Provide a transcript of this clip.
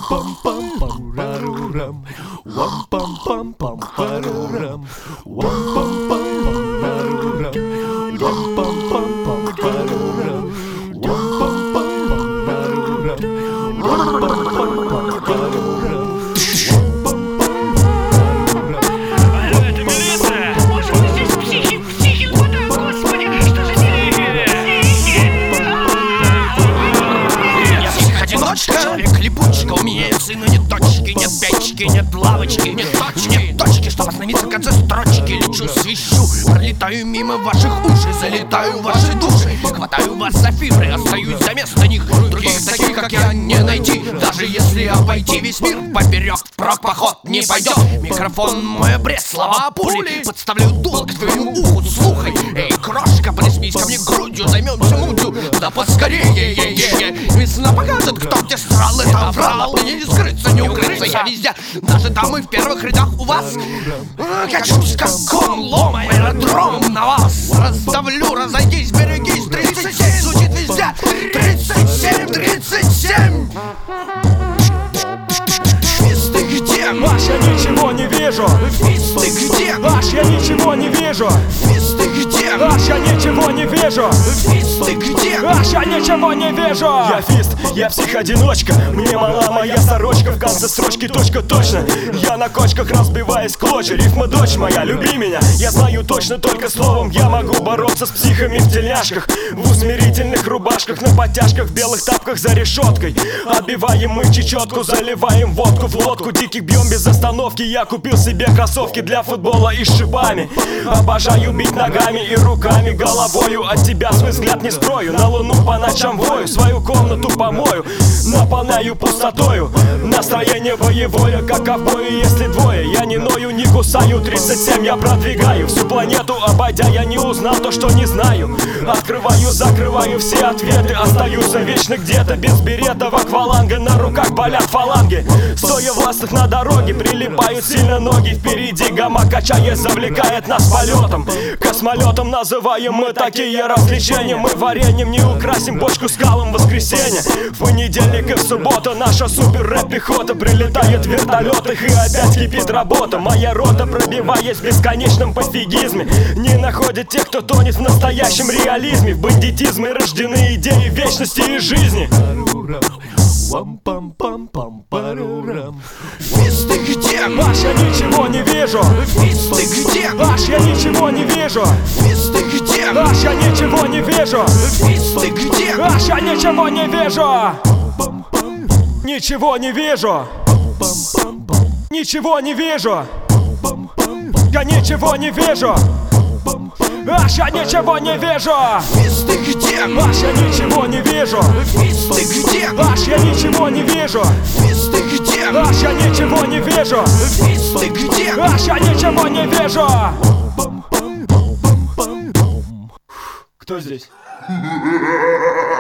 Человек-липучка, у меня есть сына, нет точки, нет печки, нет лавочки, нет точки, чтобы остановиться в конце строчки. Лечу, свищу, пролетаю мимо ваших ушей, залетаю в ваши души, хватаю вас за фибры, остаюсь за место них. Других таких, как я, не найти, даже если обойти весь мир поперек, впрок поход не пойдет. Микрофон мой обрез, слова пули, подставляю дуло к твоему уху, слухай. Эй, крошка, приспись ко мне грудью, займемся мутью, да поскорее, весна покажет, кто где срал, это врал. Мне не скрыться, не укрыться, я везде, даже дамы в первых рядах у вас. Качусь как комлом, аэродром на вас раздавлю, разойдись, берегись. 37 звучит везде, 37, 37. Физ, ты где? Маш, я ничего не вижу. Физ, ты где? Маш, я ничего не вижу. Физ, ты где? Маш, я ничего не вижу. Физ, ты где? Маш, я ничего не вижу. Я фист, я псих-одиночка. Мне мала моя сорочка, в конце строчки точка точно. Я на кочках разбиваюсь клочья. Рифма дочь моя, люби меня. Я знаю точно только словом. Я могу бороться с психами в тельняшках, в усмирительных рубашках, на подтяжках, в белых тапках за решеткой. Отбиваем мы чечетку, заливаем водку в лодку. Диких бьем без остановки. Я купил себе кроссовки для футбола и с шипами. Обожаю бить ногами и руками, головою. От тебя свой взгляд не скрою. На луну по ночам вою, свою комнату помою, наполняю пустотою. Настроение боевое, как ковбои, если двое. Я не ною, не кусаю, 37 я продвигаю. Всю планету обойдя, я не узнал то, что не знаю. Открываю, закрываю все ответы, остаюсь вечно где-то. Без берета в акваланга, на руках болят фаланги. Стоя властных на дороге, прилипают сильно ноги. Впереди гамма, качаясь, завлекает нас полетом. Космолетом называем мы такие развлечения. Мы вареньем не украсим бочку скалом в воскресенье. В понедельник и в субботу наша супер-рэп-пехота прилетает в вертолетах, и опять кипит работа. Моя рота, пробиваясь в бесконечном пофигизме, не находит тех, кто тонет в настоящем реализме. В бандитизме рождены идеи вечности и жизни. Физ, ты где? Маш, я ничего не вижу. Физ, ты где? Маш, я ничего не вижу. Физ, ты где? Маш, я ничего не вижу. Физ, ты где? Маш, я ничего не вижу. Ничего не вижу. Ничего не вижу. Я ничего не вижу. Аш, я ничего не вижу. Физ, ты где? Маш, я ничего не вижу. Физ, ты где? Маш, я ничего не вижу. Физ, ты где? Маш, я ничего не вижу. Физ, ты где? Маш, я ничего не вижу. Кто здесь?